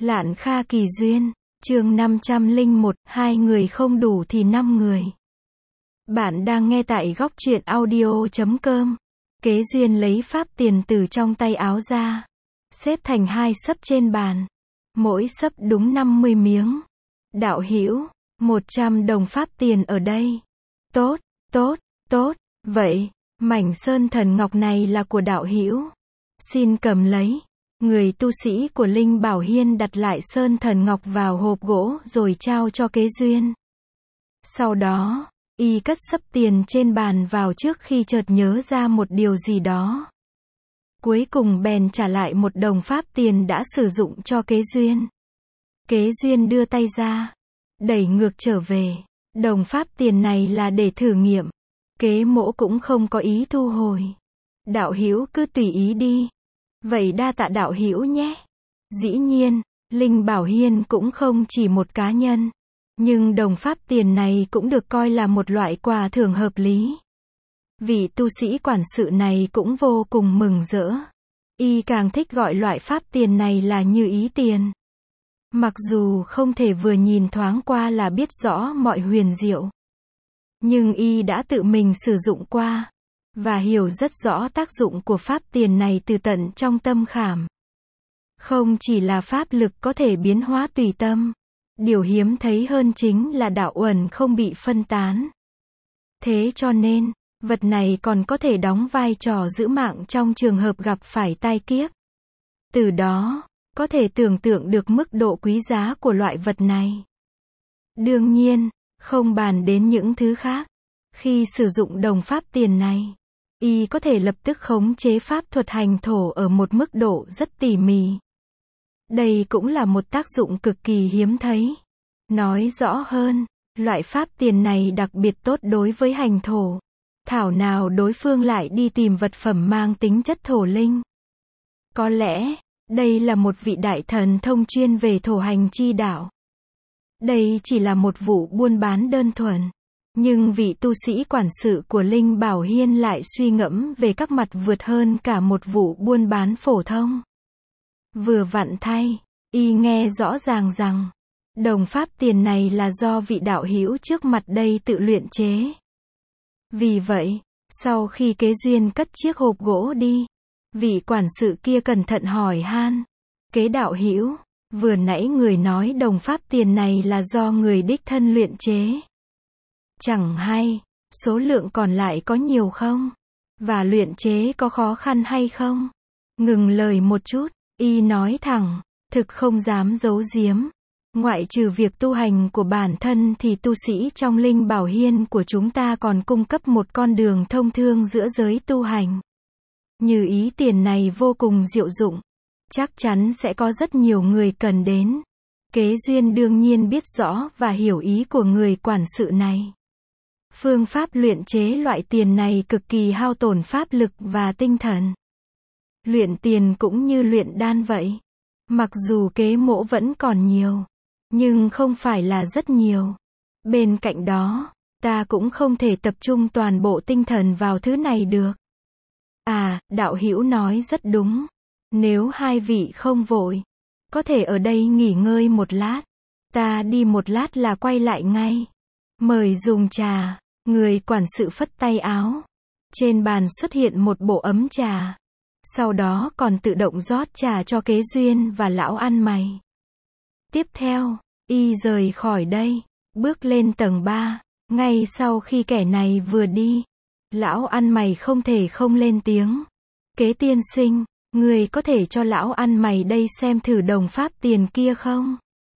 Lạn Kha Kỳ Duyên, chương 501, hai người không đủ thì năm người. Bạn đang nghe tại góc truyện audio.com. Kế Duyên lấy pháp tiền từ trong tay áo ra, xếp thành hai xấp trên bàn. Mỗi xấp đúng 50 miếng. Đạo hữu, 100 đồng pháp tiền ở đây. Tốt, tốt, tốt, vậy, mảnh sơn thần ngọc này là của đạo hữu. Xin cầm lấy. Người tu sĩ của Linh Bảo Hiên đặt lại sơn thần ngọc vào hộp gỗ rồi trao cho Kế Duyên. Sau đó, y cất xấp tiền trên bàn vào trước khi chợt nhớ ra một điều gì đó. Cuối cùng bèn trả lại 1 đồng pháp tiền đã sử dụng cho Kế Duyên. Kế Duyên đưa tay ra, đẩy ngược trở về. Đồng pháp tiền này là để thử nghiệm. Kế Mỗ cũng không có ý thu hồi. Đạo hữu cứ tùy ý đi. Vậy đa tạ đạo hữu nhé. Dĩ nhiên, Linh Bảo Hiên cũng không chỉ một cá nhân. Nhưng đồng pháp tiền này cũng được coi là một loại quà thưởng hợp lý. Vị tu sĩ quản sự này cũng vô cùng mừng rỡ. Y càng thích gọi loại pháp tiền này là như ý tiền. Mặc dù không thể vừa nhìn thoáng qua là biết rõ mọi huyền diệu. Nhưng y đã tự mình sử dụng qua. Và hiểu rất rõ tác dụng của pháp tiền này từ tận trong tâm khảm. Không chỉ là pháp lực có thể biến hóa tùy tâm. Điều hiếm thấy hơn chính là đạo uẩn không bị phân tán. Thế cho nên, vật này còn có thể đóng vai trò giữ mạng trong trường hợp gặp phải tai kiếp. Từ đó, có thể tưởng tượng được mức độ quý giá của loại vật này. Đương nhiên, không bàn đến những thứ khác. Khi sử dụng đồng pháp tiền này, y có thể lập tức khống chế pháp thuật hành thổ ở một mức độ rất tỉ mỉ. Đây cũng là một tác dụng cực kỳ hiếm thấy. Nói rõ hơn, loại pháp tiền này đặc biệt tốt đối với hành thổ. Thảo nào đối phương lại đi tìm vật phẩm mang tính chất thổ linh. Có lẽ, đây là một vị đại thần thông chuyên về thổ hành chi đạo. Đây chỉ là một vụ buôn bán đơn thuần. Nhưng vị tu sĩ quản sự của Linh Bảo Hiên lại suy ngẫm về các mặt vượt hơn cả một vụ buôn bán phổ thông. Vừa vặn thay, y nghe rõ ràng rằng, đồng pháp tiền này là do vị đạo hữu trước mặt đây tự luyện chế. Vì vậy, sau khi Kế Duyên cất chiếc hộp gỗ đi, vị quản sự kia cẩn thận hỏi han, Kế đạo hữu, vừa nãy người nói đồng pháp tiền này là do người đích thân luyện chế. Chẳng hay, số lượng còn lại có nhiều không? Và luyện chế có khó khăn hay không? Ngừng lời một chút, y nói thẳng, thực không dám giấu giếm. Ngoại trừ việc tu hành của bản thân thì tu sĩ trong Linh Bảo Hiên của chúng ta còn cung cấp một con đường thông thương giữa giới tu hành. Như ý tiền này vô cùng diệu dụng. Chắc chắn sẽ có rất nhiều người cần đến. Kế Duyên đương nhiên biết rõ và hiểu ý của người quản sự này. Phương pháp luyện chế loại tiền này cực kỳ hao tổn pháp lực và tinh thần. Luyện tiền cũng như luyện đan vậy. Mặc dù Kế Mỗ vẫn còn nhiều, nhưng không phải là rất nhiều. Bên cạnh đó, ta cũng không thể tập trung toàn bộ tinh thần vào thứ này được. À, đạo hữu nói rất đúng. Nếu hai vị không vội, có thể ở đây nghỉ ngơi một lát. Ta đi một lát là quay lại ngay. Mời dùng trà. Người quản sự phất tay áo. Trên bàn xuất hiện một bộ ấm trà. Sau đó còn tự động rót trà cho Kế Duyên và lão ăn mày. Tiếp theo, y rời khỏi đây, bước lên tầng 3. Ngay sau khi kẻ này vừa đi, lão ăn mày không thể không lên tiếng. Kế tiên sinh, người có thể cho lão ăn mày đây xem thử đồng pháp tiền kia không?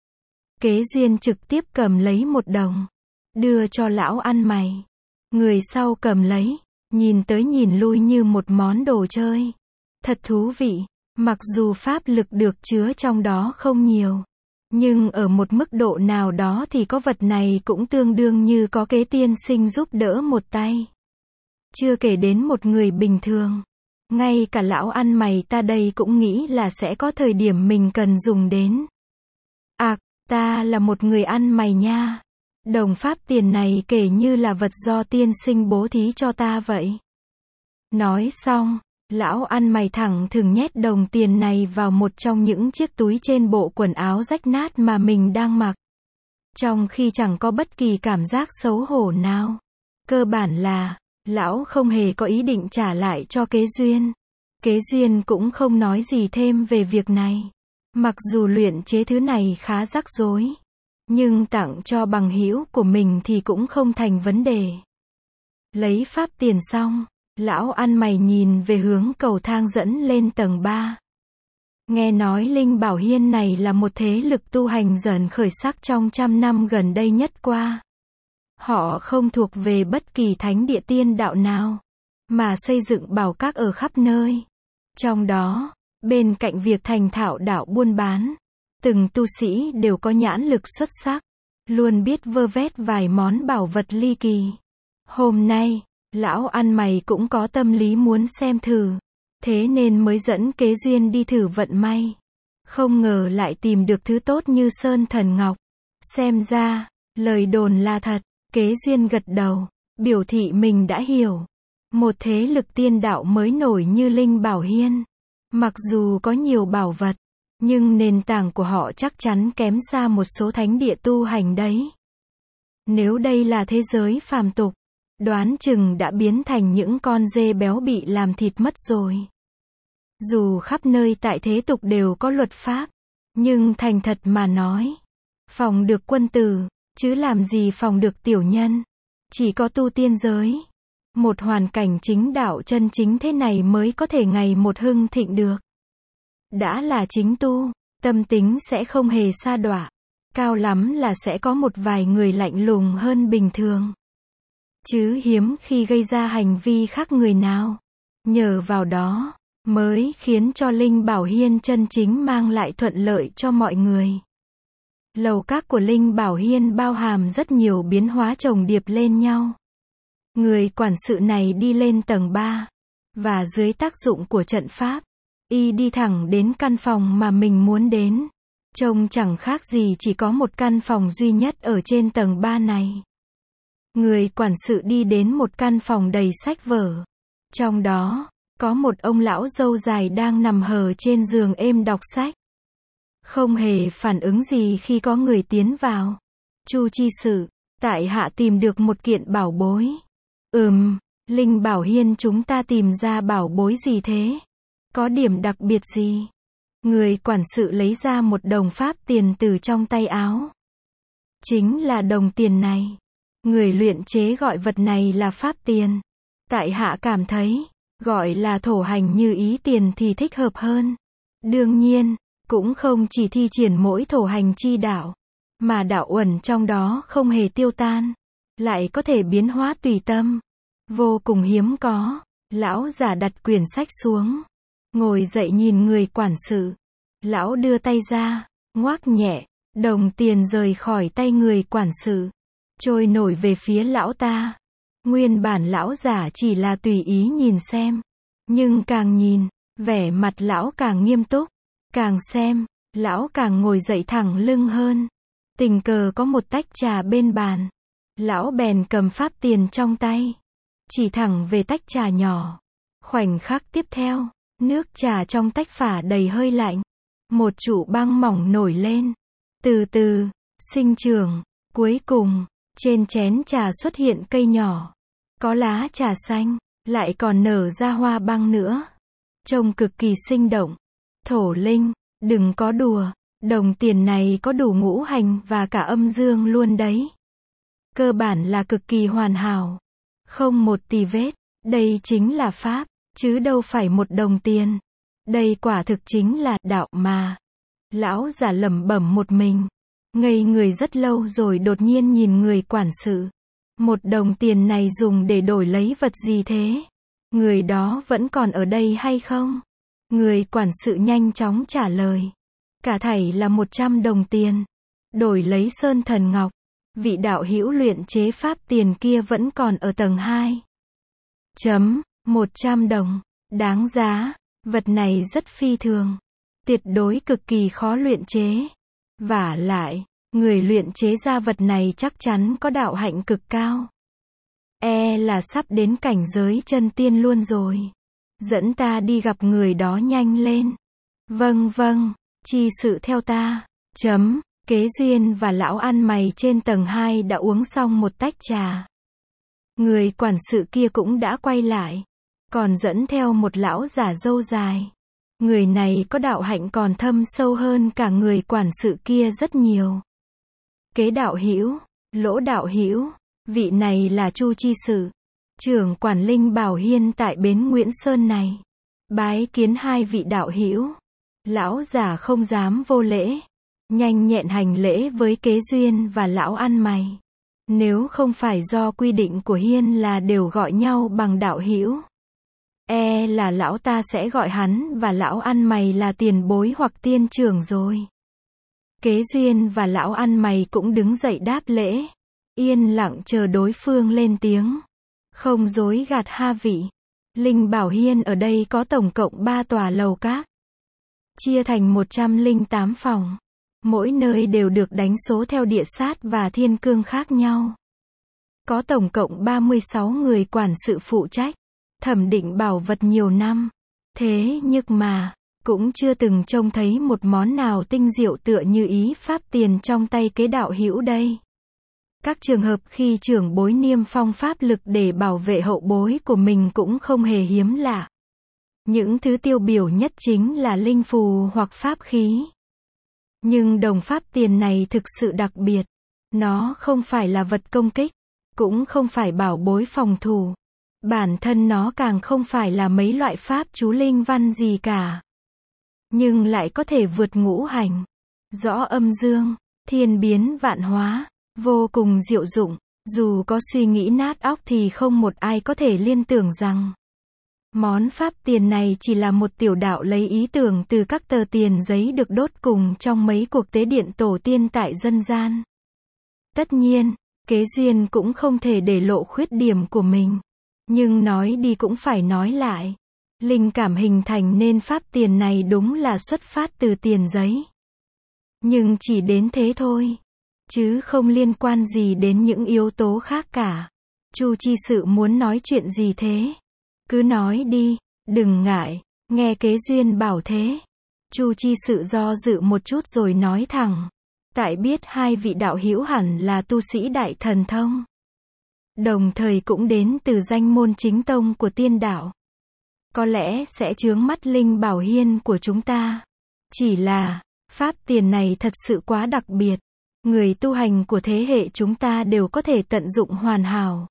Kế Duyên trực tiếp cầm lấy 1 đồng, đưa cho lão ăn mày. Người sau cầm lấy, nhìn tới nhìn lui như một món đồ chơi. Thật thú vị, mặc dù pháp lực được chứa trong đó không nhiều. Nhưng ở một mức độ nào đó thì có vật này cũng tương đương như có Kế tiên sinh giúp đỡ một tay. Chưa kể đến một người bình thường. Ngay cả lão ăn mày ta đây cũng nghĩ là sẽ có thời điểm mình cần dùng đến. À, ta là một người ăn mày nha. Đồng pháp tiền này kể như là vật do tiên sinh bố thí cho ta vậy. Nói xong, Lão ăn mày thẳng thừng nhét đồng tiền này vào một trong những chiếc túi trên bộ quần áo rách nát mà mình đang mặc. Trong khi chẳng có bất kỳ cảm giác xấu hổ nào. Cơ bản là, lão không hề có ý định trả lại cho Kế Duyên. Kế Duyên cũng không nói gì thêm về việc này. Mặc dù luyện chế thứ này khá rắc rối, nhưng tặng cho bằng hữu của mình thì cũng không thành vấn đề. Lấy pháp tiền xong, lão ăn mày nhìn về hướng cầu thang dẫn lên tầng 3. Nghe nói Linh Bảo Hiên này là một thế lực tu hành dần khởi sắc trong trăm năm gần đây nhất qua. Họ không thuộc về bất kỳ thánh địa tiên đạo nào, mà xây dựng bảo các ở khắp nơi. Trong đó, bên cạnh việc thành thạo đạo buôn bán, từng tu sĩ đều có nhãn lực xuất sắc, luôn biết vơ vét vài món bảo vật ly kỳ. Hôm nay, lão ăn mày cũng có tâm lý muốn xem thử, thế nên mới dẫn Kế Duyên đi thử vận may. Không ngờ lại tìm được thứ tốt như sơn thần ngọc. Xem ra, lời đồn là thật. Kế Duyên gật đầu, biểu thị mình đã hiểu. Một thế lực tiên đạo mới nổi như Linh Bảo Hiên, mặc dù có nhiều bảo vật, nhưng nền tảng của họ chắc chắn kém xa một số thánh địa tu hành đấy. Nếu đây là thế giới phàm tục, đoán chừng đã biến thành những con dê béo bị làm thịt mất rồi. Dù khắp nơi tại thế tục đều có luật pháp, nhưng thành thật mà nói, phòng được quân tử, chứ làm gì phòng được tiểu nhân. Chỉ có tu tiên giới, một hoàn cảnh chính đạo chân chính thế này mới có thể ngày một hưng thịnh được. Đã là chính tu, tâm tính sẽ không hề sa đọa, cao lắm là sẽ có một vài người lạnh lùng hơn bình thường, chứ hiếm khi gây ra hành vi khác người nào. Nhờ vào đó, mới khiến cho Linh Bảo Hiên chân chính mang lại thuận lợi cho mọi người. Lầu các của Linh Bảo Hiên bao hàm rất nhiều biến hóa chồng điệp lên nhau. Người quản sự này đi lên tầng 3, và dưới tác dụng của trận pháp, y đi thẳng đến căn phòng mà mình muốn đến. Trông chẳng khác gì chỉ có một căn phòng duy nhất ở trên tầng 3 này. Người quản sự đi đến một căn phòng đầy sách vở. Trong đó, có một ông lão râu dài đang nằm hờ trên giường êm đọc sách. Không hề phản ứng gì khi có người tiến vào. Chu chi sự, tại hạ tìm được một kiện bảo bối. Linh Bảo Hiên chúng ta tìm ra bảo bối gì thế? Có điểm đặc biệt gì? Người quản sự lấy ra một đồng pháp tiền từ trong tay áo. Chính là đồng tiền này. Người luyện chế gọi vật này là pháp tiền. Tại hạ cảm thấy, gọi là thổ hành như ý tiền thì thích hợp hơn. Đương nhiên, cũng không chỉ thi triển mỗi thổ hành chi đạo, mà đạo uẩn trong đó không hề tiêu tan, lại có thể biến hóa tùy tâm. Vô cùng hiếm có. Lão giả đặt quyển sách xuống, ngồi dậy nhìn người quản sự. Lão đưa tay ra, ngoác nhẹ, đồng tiền rời khỏi tay người quản sự, trôi nổi về phía lão ta. Nguyên bản lão giả chỉ là tùy ý nhìn xem, nhưng càng nhìn, vẻ mặt lão càng nghiêm túc, càng xem, lão càng ngồi dậy thẳng lưng hơn. Tình cờ có một tách trà bên bàn, lão bèn cầm pháp tiền trong tay, chỉ thẳng về tách trà nhỏ. Khoảnh khắc tiếp theo, nước trà trong tách phả đầy hơi lạnh. Một trụ băng mỏng nổi lên, từ từ sinh trưởng. Cuối cùng, trên chén trà xuất hiện cây nhỏ, có lá trà xanh, lại còn nở ra hoa băng nữa. Trông cực kỳ sinh động. Thổ linh, đừng có đùa, đồng tiền này có đủ ngũ hành và cả âm dương luôn đấy. Cơ bản là cực kỳ hoàn hảo, không một tì vết. Đây chính là pháp, chứ đâu phải một đồng tiền. Đây quả thực chính là đạo mà. Lão giả lẩm bẩm một mình, ngây người rất lâu rồi đột nhiên nhìn người quản sự. Một đồng tiền này dùng để đổi lấy vật gì thế? Người đó vẫn còn ở đây hay không? Người quản sự nhanh chóng trả lời. Cả thảy là 100 đồng tiền. Đổi lấy sơn thần ngọc. Vị đạo hữu luyện chế pháp tiền kia vẫn còn ở tầng 2. 100 đồng. Đáng giá. Vật này rất phi thường. Tuyệt đối cực kỳ khó luyện chế. Vả lại, người luyện chế ra vật này chắc chắn có đạo hạnh cực cao. Là sắp đến cảnh giới chân tiên luôn rồi. Dẫn ta đi gặp người đó nhanh lên. Vâng vâng, chi sự theo ta. Kế Duyên và lão ăn mày trên tầng 2 đã uống xong một tách trà. Người quản sự kia cũng đã quay lại. Còn dẫn theo một lão giả râu dài. Người này có đạo hạnh còn thâm sâu hơn cả người quản sự kia rất nhiều. Kế đạo hữu, Lỗ đạo hữu, vị này là Chu chi sự, trưởng quản Linh Bảo Hiên tại bến Nguyễn Sơn này. Bái kiến hai vị đạo hữu. Lão giả không dám vô lễ, nhanh nhẹn hành lễ với Kế Duyên và lão ăn mày. Nếu không phải do quy định của Hiên là đều gọi nhau bằng đạo hữu, là lão ta sẽ gọi hắn và lão ăn mày là tiền bối hoặc tiên trưởng rồi. Kế Duyên và lão ăn mày cũng đứng dậy đáp lễ, yên lặng chờ đối phương lên tiếng. Không dối gạt ha vị. Linh Bảo Hiên ở đây có tổng cộng 3 tòa lầu các, chia thành 108 phòng. Mỗi nơi đều được đánh số theo địa sát và thiên cương khác nhau. Có tổng cộng 36 người quản sự phụ trách, thẩm định bảo vật nhiều năm. Thế nhưng mà, cũng chưa từng trông thấy một món nào tinh diệu tựa như ý pháp tiền trong tay Kế đạo hữu đây. Các trường hợp khi trưởng bối niêm phong pháp lực để bảo vệ hậu bối của mình cũng không hề hiếm lạ. Những thứ tiêu biểu nhất chính là linh phù hoặc pháp khí. Nhưng đồng pháp tiền này thực sự đặc biệt. Nó không phải là vật công kích, cũng không phải bảo bối phòng thủ. Bản thân nó càng không phải là mấy loại pháp chú linh văn gì cả. Nhưng lại có thể vượt ngũ hành, rõ âm dương, thiên biến vạn hóa, vô cùng diệu dụng. Dù có suy nghĩ nát óc thì không một ai có thể liên tưởng rằng món pháp tiền này chỉ là một tiểu đạo lấy ý tưởng từ các tờ tiền giấy được đốt cùng trong mấy cuộc tế điện tổ tiên tại dân gian. Tất nhiên, Kế Duyên cũng không thể để lộ khuyết điểm của mình. Nhưng nói đi cũng phải nói lại. Linh cảm hình thành nên pháp tiền này đúng là xuất phát từ tiền giấy. Nhưng chỉ đến thế thôi, chứ không liên quan gì đến những yếu tố khác cả. Chu chi sự muốn nói chuyện gì thế? Cứ nói đi, đừng ngại. Nghe Kế Duyên bảo thế, Chu chi sự do dự một chút rồi nói thẳng. Tại biết hai vị đạo hữu hẳn là tu sĩ đại thần thông, đồng thời cũng đến từ danh môn chính tông của tiên đạo. Có lẽ sẽ chướng mắt Linh Bảo Hiên của chúng ta. Chỉ là, pháp tiền này thật sự quá đặc biệt. Người tu hành của thế hệ chúng ta đều có thể tận dụng hoàn hảo.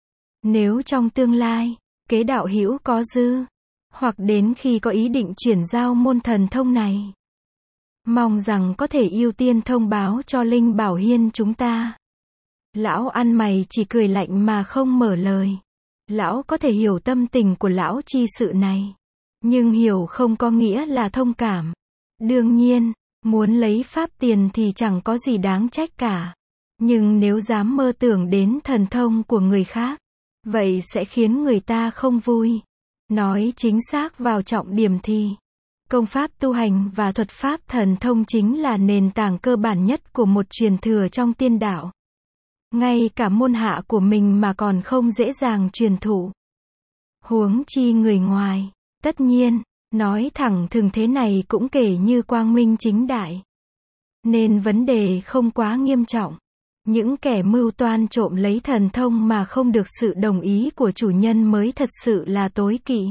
Nếu trong tương lai, Kế đạo hữu có dư, hoặc đến khi có ý định chuyển giao môn thần thông này, mong rằng có thể ưu tiên thông báo cho Linh Bảo Hiên chúng ta. Lão ăn mày chỉ cười lạnh mà không mở lời. Lão có thể hiểu tâm tình của lão chi sự này, nhưng hiểu không có nghĩa là thông cảm. Đương nhiên, muốn lấy pháp tiền thì chẳng có gì đáng trách cả. Nhưng nếu dám mơ tưởng đến thần thông của người khác, vậy sẽ khiến người ta không vui. Nói chính xác vào trọng điểm thì, công pháp tu hành và thuật pháp thần thông chính là nền tảng cơ bản nhất của một truyền thừa trong tiên đạo. Ngay cả môn hạ của mình mà còn không dễ dàng truyền thụ, huống chi người ngoài. Tất nhiên, nói thẳng thừng thế này cũng kể như quang minh chính đại, nên vấn đề không quá nghiêm trọng. Những kẻ mưu toan trộm lấy thần thông mà không được sự đồng ý của chủ nhân mới thật sự là tối kỵ.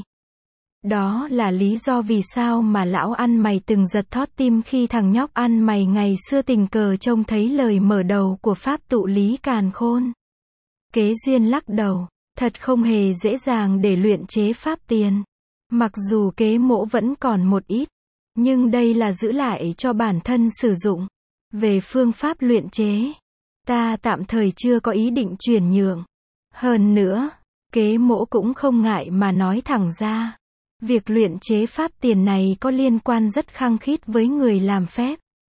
Đó là lý do vì sao mà lão ăn mày từng giật thót tim khi thằng nhóc ăn mày ngày xưa tình cờ trông thấy lời mở đầu của pháp tụ lý càn khôn. Kế Duyên lắc đầu, thật không hề dễ dàng để luyện chế pháp tiền. Mặc dù kế mỗ vẫn còn một ít, nhưng đây là giữ lại cho bản thân sử dụng. Về phương pháp luyện chế, ta tạm thời chưa có ý định chuyển nhượng. Hơn nữa, kế mỗ cũng không ngại mà nói thẳng ra. Việc luyện chế pháp tiền này có liên quan rất khăng khít với người làm phép.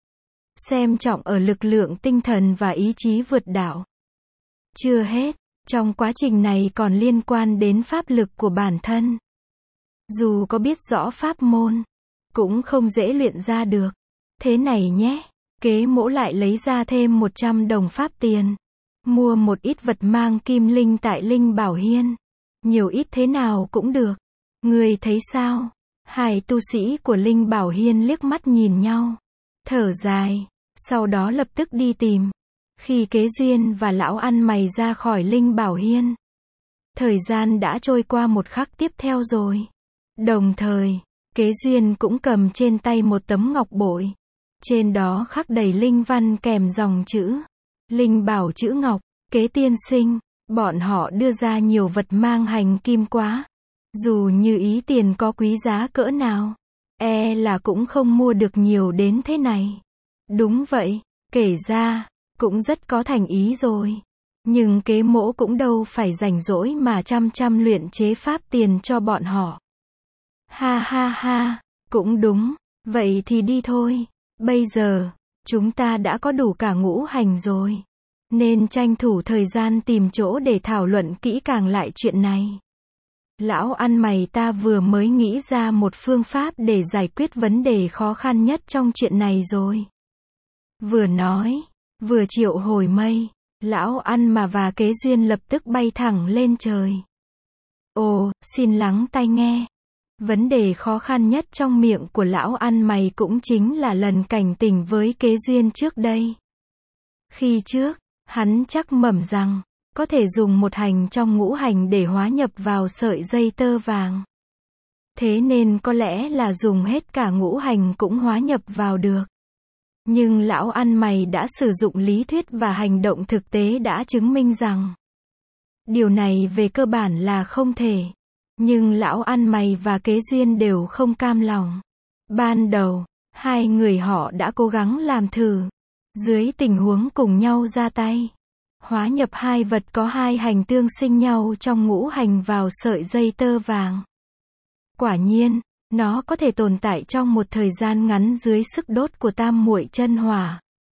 Xem trọng ở lực lượng tinh thần và ý chí vượt đạo. Chưa hết, trong quá trình này còn liên quan đến pháp lực của bản thân. Dù có biết rõ pháp môn, cũng không dễ luyện ra được. Thế này nhé, kế mỗ lại lấy ra thêm 100 đồng pháp tiền. Mua một ít vật mang kim linh tại Linh Bảo Hiên. Nhiều ít thế nào cũng được. Ngươi thấy sao? Hai tu sĩ của Linh Bảo Hiên liếc mắt nhìn nhau, thở dài, sau đó lập tức đi tìm. Khi Kế Duyên và lão ăn mày ra khỏi Linh Bảo Hiên, thời gian đã trôi qua một khắc tiếp theo rồi. Đồng thời, Kế Duyên cũng cầm trên tay một tấm ngọc bội. Trên đó khắc đầy linh văn kèm dòng chữ Linh Bảo chữ ngọc, Kế tiên sinh. Bọn họ đưa ra nhiều vật mang hành kim quá. Dù như ý tiền có quý giá cỡ nào, là cũng không mua được nhiều đến thế này. Đúng vậy, kể ra, cũng rất có thành ý rồi. Nhưng Kế mỗ cũng đâu phải rảnh rỗi mà chăm luyện chế pháp tiền cho bọn họ. Ha ha ha, cũng đúng, vậy thì đi thôi. Bây giờ, chúng ta đã có đủ cả ngũ hành rồi. Nên tranh thủ thời gian tìm chỗ để thảo luận kỹ càng lại chuyện này. Lão ăn mày ta vừa mới nghĩ ra một phương pháp để giải quyết vấn đề khó khăn nhất trong chuyện này rồi. Vừa nói, vừa triệu hồi mây, lão ăn mà và Kế Duyên lập tức bay thẳng lên trời. Ồ, xin lắng tai nghe. Vấn đề khó khăn nhất trong miệng của lão ăn mày cũng chính là lần cảnh tỉnh với Kế Duyên trước đây. Khi trước, hắn chắc mẩm rằng, có thể dùng một hành trong ngũ hành để hóa nhập vào sợi dây tơ vàng. Thế nên có lẽ là dùng hết cả ngũ hành cũng hóa nhập vào được. Nhưng lão ăn mày đã sử dụng lý thuyết và hành động thực tế đã chứng minh rằng điều này về cơ bản là không thể. Nhưng lão ăn mày và Kế Duyên đều không cam lòng. Ban đầu, hai người họ đã cố gắng làm thử. Dưới tình huống cùng nhau ra tay, hóa nhập hai vật có hai hành tương sinh nhau trong ngũ hành vào sợi dây tơ vàng. Quả nhiên, nó có thể tồn tại trong một thời gian ngắn dưới sức đốt của tam muội chân hỏa.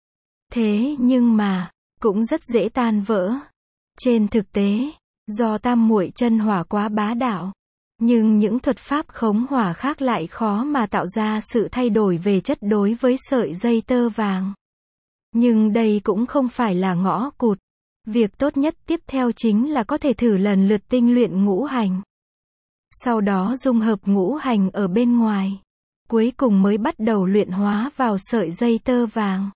Thế nhưng mà, cũng rất dễ tan vỡ. Trên thực tế, do tam muội chân hỏa quá bá đạo, nhưng những thuật pháp khống hỏa khác lại khó mà tạo ra sự thay đổi về chất đối với sợi dây tơ vàng. Nhưng đây cũng không phải là ngõ cụt. Việc tốt nhất tiếp theo chính là có thể thử lần lượt tinh luyện ngũ hành. Sau đó dung hợp ngũ hành ở bên ngoài. Cuối cùng mới bắt đầu luyện hóa vào sợi dây tơ vàng.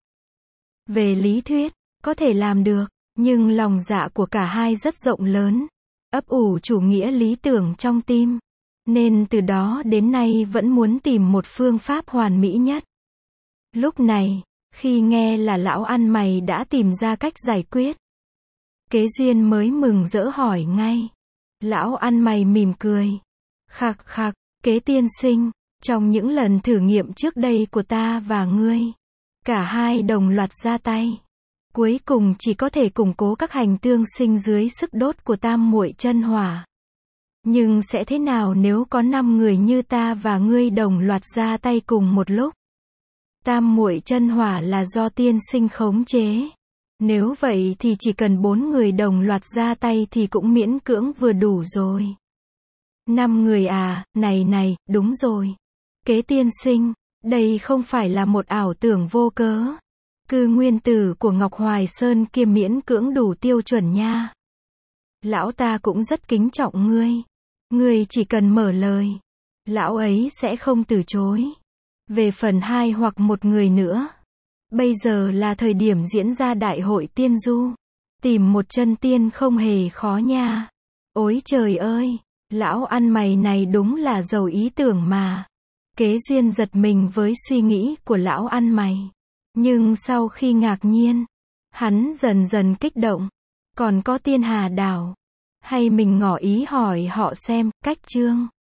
Về lý thuyết, có thể làm được, nhưng lòng dạ của cả hai rất rộng lớn. Ấp ủ chủ nghĩa lý tưởng trong tim. Nên từ đó đến nay vẫn muốn tìm một phương pháp hoàn mỹ nhất. Lúc này, khi nghe là lão ăn mày đã tìm ra cách giải quyết, Kế Duyên mới mừng rỡ hỏi ngay. Lão ăn mày mỉm cười. Khặc khặc, Kế tiên sinh, trong những lần thử nghiệm trước đây của ta và ngươi, cả hai đồng loạt ra tay. Cuối cùng chỉ có thể củng cố các hành tương sinh dưới sức đốt của tam muội chân hỏa. Nhưng sẽ thế nào nếu có 5 người như ta và ngươi đồng loạt ra tay cùng một lúc? Tam muội chân hỏa là do tiên sinh khống chế. Nếu vậy thì chỉ cần 4 người đồng loạt ra tay thì cũng miễn cưỡng vừa đủ rồi. 5 người à, này, đúng rồi. Kế tiên sinh, đây không phải là một ảo tưởng vô cớ. Cư nguyên tử của Ngọc Hoài Sơn kia miễn cưỡng đủ tiêu chuẩn nha. Lão ta cũng rất kính trọng ngươi. Ngươi chỉ cần mở lời, lão ấy sẽ không từ chối. Về phần 2 hoặc 1 người nữa, bây giờ là thời điểm diễn ra đại hội tiên du. Tìm một chân tiên không hề khó nha. Ôi trời ơi, lão ăn mày này đúng là giàu ý tưởng mà. Kế Duyên giật mình với suy nghĩ của lão ăn mày. Nhưng sau khi ngạc nhiên, hắn dần dần kích động. Còn có Tiên Hà Đảo. Hay mình ngỏ ý hỏi họ xem, cách chương